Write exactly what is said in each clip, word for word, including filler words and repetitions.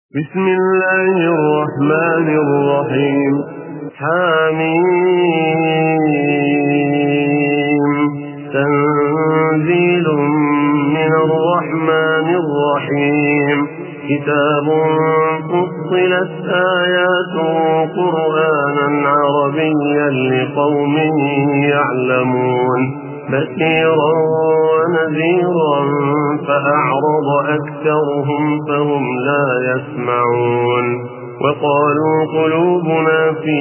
بسم الله الرحمن الرحيم. حميم تنزيل من الرحمن الرحيم. كتاب فصلت آياته قرآنا عربيا لقوم يعلمون بشيرا ونذيرا فأعرض أكثرهم فهم لا يسمعون. وقالوا قلوبنا في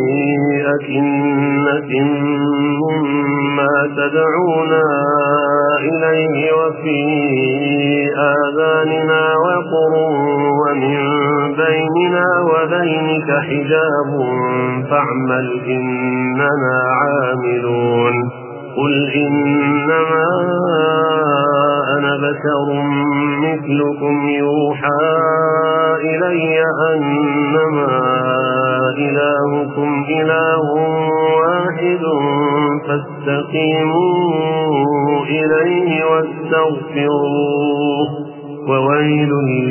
أكنة مما تدعونا إليه وفي آذاننا وقر ومن بيننا وبينك حجاب فاعمل إننا عاملون. قل إنما أنا بشر مثلكم يوحى إلي أنما إلهكم إله واحد فاستقيموا إليه واستغفروه وويل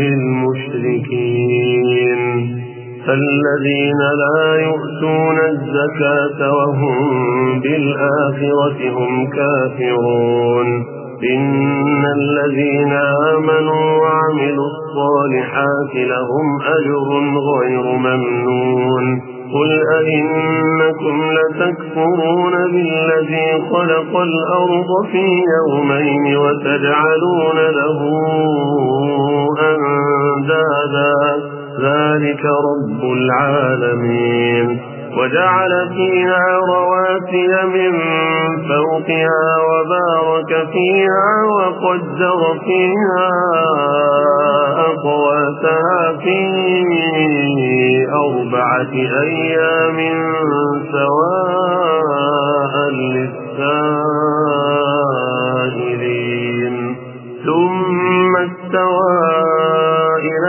للمشركين الذين لا يؤتون الزكاة وهم بالآخرة هم كافرون. إن الذين آمنوا وعملوا الصالحات لهم أجر غير ممنون. قل أئنكم لتكفرون بالذي خلق الأرض في يومين وتجعلون له أندادا ذلك رب العالمين. وجعل فيها رواسي من فوقها وبارك فيها وقدر فيها أقواتها في أربعة أيام سواء للسائلين. ثم استوى إلى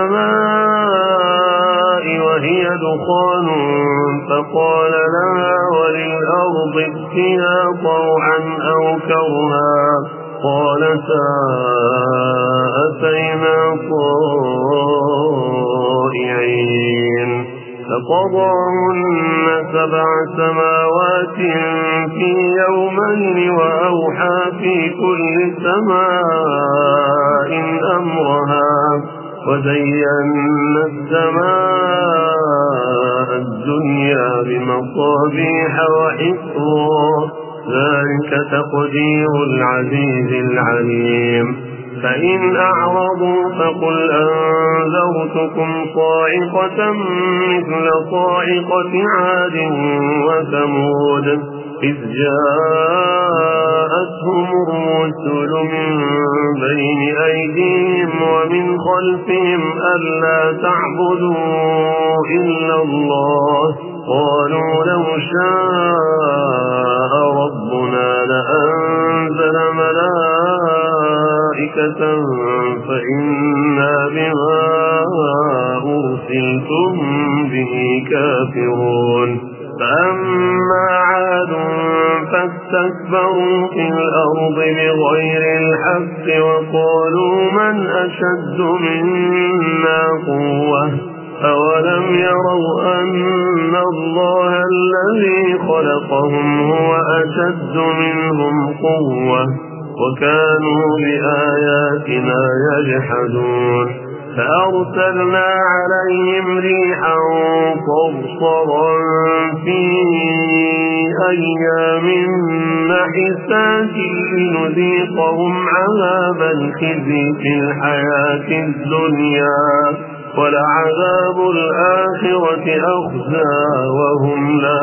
السماء وهي دخان فقال لها وللأرض ائتيا طوعا أو كرها قالتا أتينا طائعين. فقضاهن سبع سماوات في يومين وأوحى في كل سماء أمرها وزينا السماء الدنيا بمصابيح وحفظا ذلك تقدير العزيز العليم. فإن أعرضوا فقل أنذرتكم صاعقة مثل صاعقة عاد وثمود إذ جاءتهم الرسل من بين أيديهم ومن خلفهم ألا تعبدوا إلا الله قالوا لو شاء ربنا لأنزل ملائكة فإنا بما أرسلتم به كافرون. فأما عاد فاستكبروا في الأرض بغير الحق وقالوا من أشد منا قوة أولم يروا أن الله الذي خلقهم هو أشد منهم قوة وكانوا بآياتنا يجحدون. فأرسلنا عليهم ريحا صرصرا في أيام نحسات لنذيقهم عذاب الخزي في الحياة الدنيا ولعذاب الآخرة أخزى وهم لا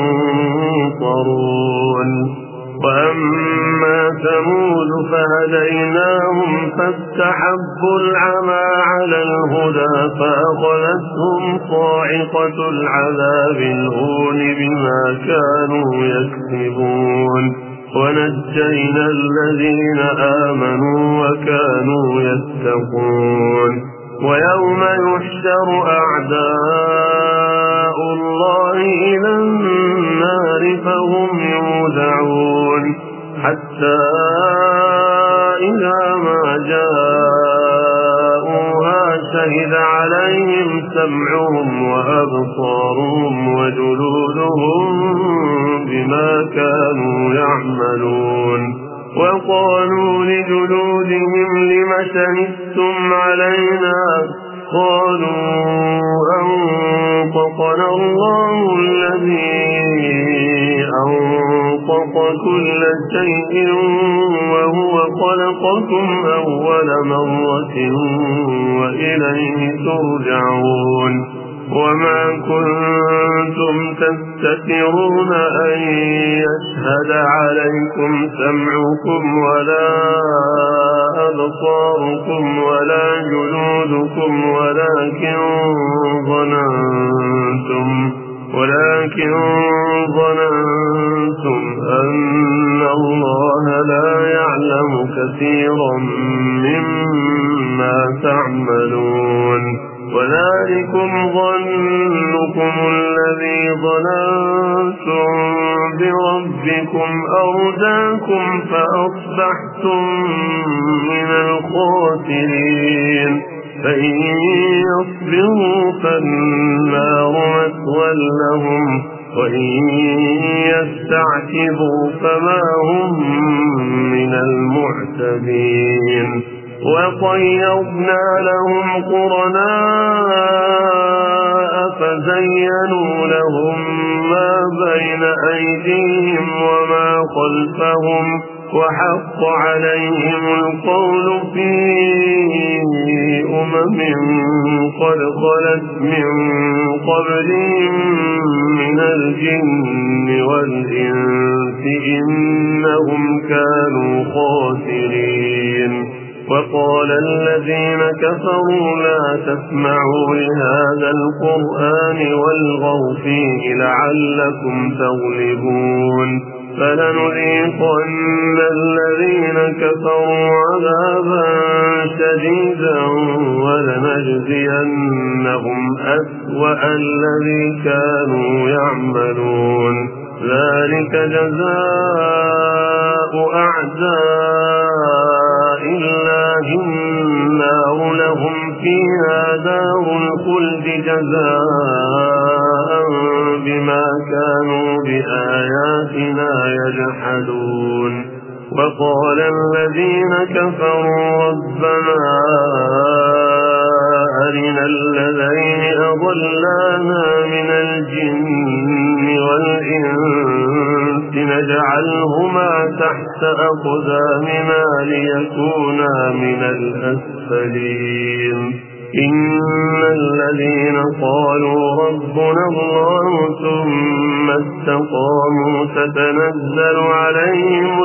ينصرون. وأما ثمود فهديناهم فاستحبوا العمى على الهدى فأخذتهم صاعقة العذاب الهون بما كانوا يكسبون. ونجينا الذين آمنوا وكانوا يتقون. ويوم يحشر أعداء الله إلى النار فهم يوزعون حتى إذا ما جاءوها شهد عليهم سمعهم وأبصارهم وجلودهم بما كانوا يعملون. وقالوا لجلودهم لم شهدتم علينا؟ قالوا أنطقنا الله الذي أنطق كل شيء وهو خلقكم أول مرة وإليه ترجعون. وما كنتم تستترون أن يشهد عليكم سمعكم ولا أبصاركم ولا جلودكم ولكن ظننتم ولكن ظننتم أن الله لا يعلم كثيرا مما تعملون. وذلكم ظنكم الذي ظننتم بربكم أرداكم فأصبحتم من الخاسرين. فإن يصبروا فالنار مثوى لهم وإن يستعتبوا فما هم من المعتبين. وقيضنا لهم قرناء فزينوا لهم ما بين أيديهم وما خلفهم وحق عليهم القول في أمم قد خلت من قبلهم من الجن والإنس إنهم كانوا خاسرين. وقال الذين كفروا لا تسمعوا لهذا القرآن والغوا فيه لعلكم تغلبون. فلنذيقن الذين كفروا عذابا شديدا ولنجزينهم أسوأ الذي كانوا يعملون. ذلك جزاء أعداء الله النار لهم فيها دار الخلد جزاء بما كانوا بآياتنا يجحدون. وقال الذين كفروا ربنا أرنا الذين أضلانا من الجن والإنس نجعلهما تحت أقدامنا ليكونا من الأسفلين. إن الذين قالوا ربنا الله ثم استقاموا تتنزل عليهم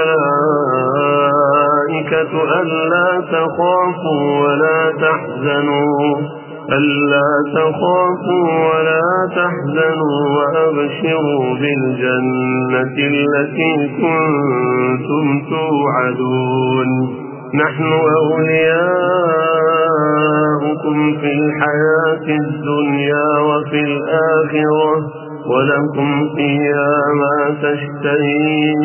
الملائكة ألا تخافوا ولا تحزنوا ألا تخافوا ولا تحزنوا وأبشروا بالجنة التي كنتم توعدون. نحن أولياؤكم في الحياة الدنيا وفي الآخرة ولكم فيها ما تشتهي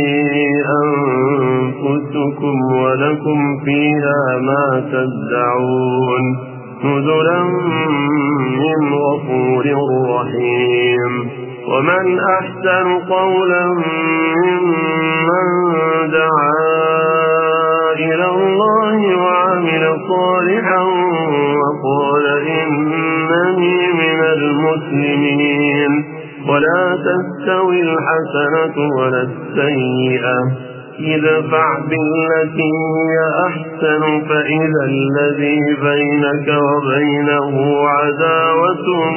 أنفسكم ولكم فيها ما تدعون. نزلا من غفور رحيم. ومن أحسن قولا ممن دعا إلى الله وعمل صالحا وقال إنني من المسلمين. ولا تستوي الحسنة ولا السيئة ادفع بالتي هي أحسن فإذا الذي بينك وبينه عداوة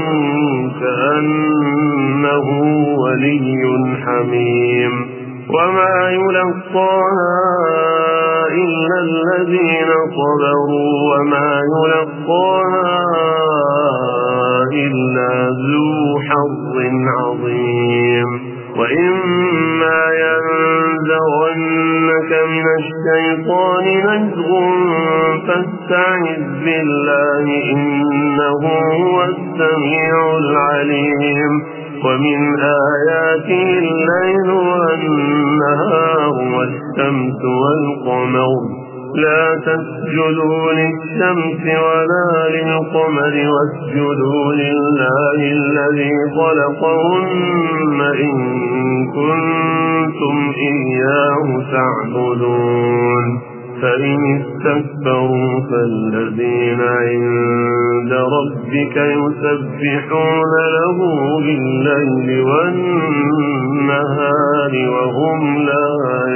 كأنه ولي حميم. وما يلقاها إلا الذين صبروا وما يلقاها إلا ذو حظ عظيم. وإما ينزغنك من الشيطان نزغ فاستعذ بالله إنه هو السميع العليم. ومن آياته الليل والنهار والشمس والقمر لا تسجدوا للشمس ولا للقمر واسجدوا لله الذي خلقهن إن كنتم إياه تعبدون فإن استكبروا فالذين عند ربك يسبحون له بالليل والنهار وهم لا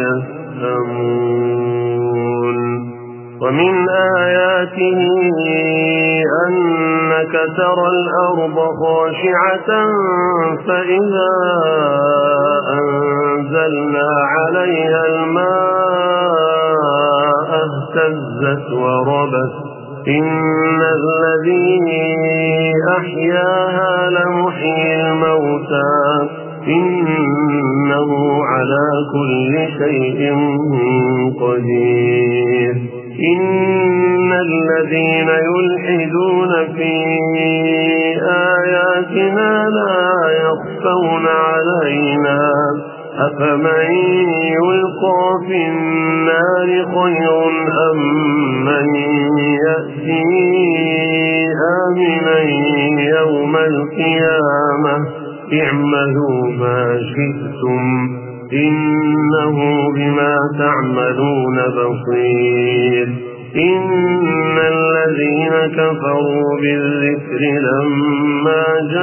يسأمون ومن آياته أنك ترى الأرض خاشعة فإذا أنزلنا عليها الماء اهتزت وربت إن الذي أحياها لمحيي الموتى إنه على كل شيء قدير إن الذين يلحدون في آياتنا لا يخفون علينا أفمن يلقى في النار خير أم من يأتي آمنا يوم القيامة اعملوا ما شئتم إنه بما تعملون بصير إن الذين كفروا بالذكر لما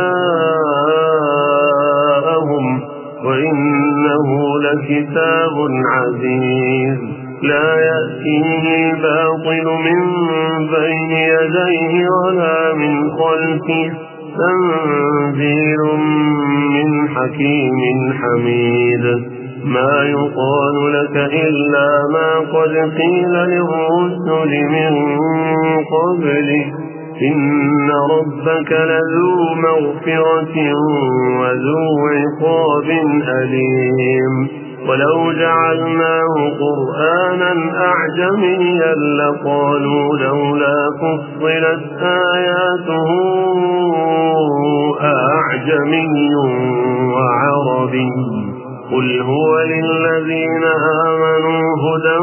جاءهم وإنه لكتاب عزيز لا يأتيه الباطل من بين يديه ولا من خلفه تنزيل من حكيم حميد ما يقال لك إلا ما قد قيل للرسل من قبلك إن ربك لذو مغفرة وذو عقاب أليم ولو جعلناه قرآنا أعجميا لقالوا لولا فصلت آياته أعجمي وعربي قل هو للذين آمنوا هدى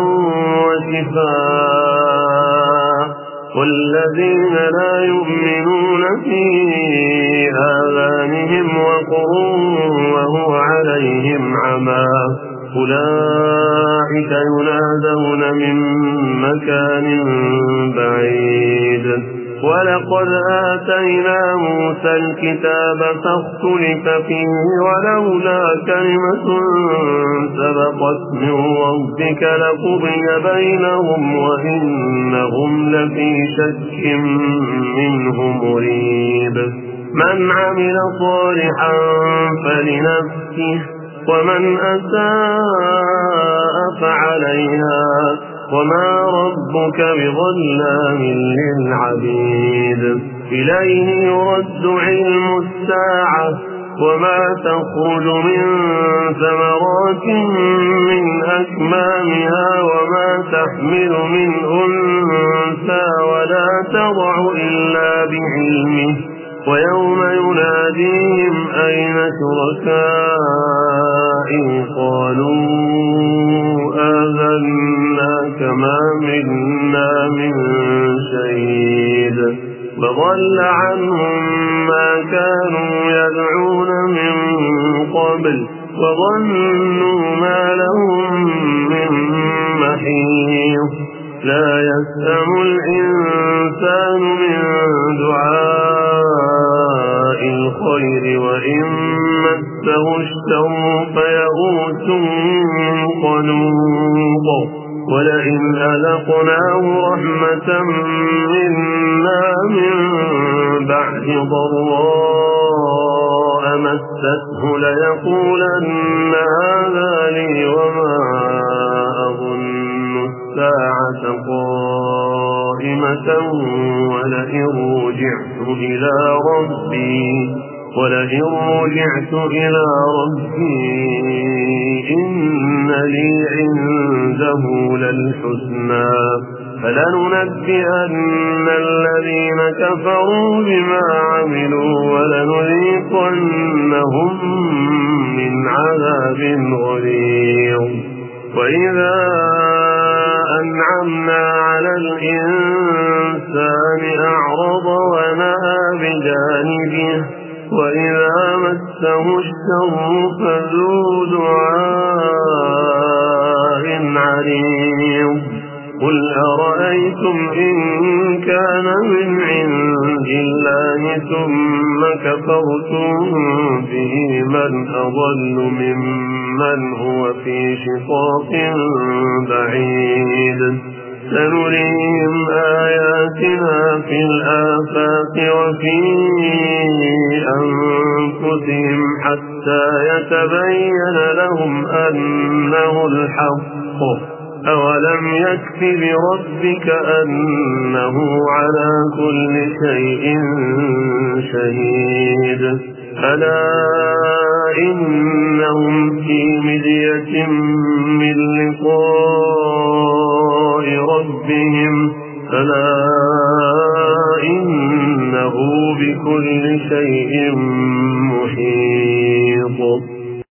وشفاء والذين لا يؤمنون في آذانهم وقر وهو عليهم عمى أولئك ينادون من مكان بعيد ولقد آتينا موسى الكتاب فاختلف فيه ولولا كلمة سبقت من ربك لقضي بينهم وإنهم لفي شك منه مريب من عمل صالحا فلنفسه ومن أساء فعليها وما ربك بظلام للعبيد إليه يرد علم الساعة وما تخرج من ثمرات من أكمامها وما تحمل من أنثى ولا تضع إلا بعلمه ويوم يناديهم أين شركائي قالوا آذناك ما منا من شهيد وضل عنهم ما كانوا يدعون من قبل وظنوا ما لهم من محيص لا يسأم الإنسان من دعاء الخير وإن مسه الشر فيئوس قنوط ولئن أذقناه رحمة منا من بعد ضراء مسته ليقولن هذا لي وما أظن الساعة قائمة ولئن رجعت إلى ربي ولئن رجعت إلى ربي إن لي عنده للحسنى فلننبئن الذين كفروا بما عملوا ولنذيقنهم من عذاب غليظ وإذا أنعمنا على الإنسان أعرض ونأى بجانبه وإذا مسه الشر فذو دعاء عريض قل أرأيتم إن كان من عند الله ثم كفرتم به من أضل ممن هو في شقاق بعيد سنريهم آياتنا في الآفاق وفي أنفسهم حتى يتبين لهم أنه الحق أولم يكف بربك أنه على كل شيء شهيد ألا إنهم في مذية من لقاء ربهم ألا إنه بكل شيء محيط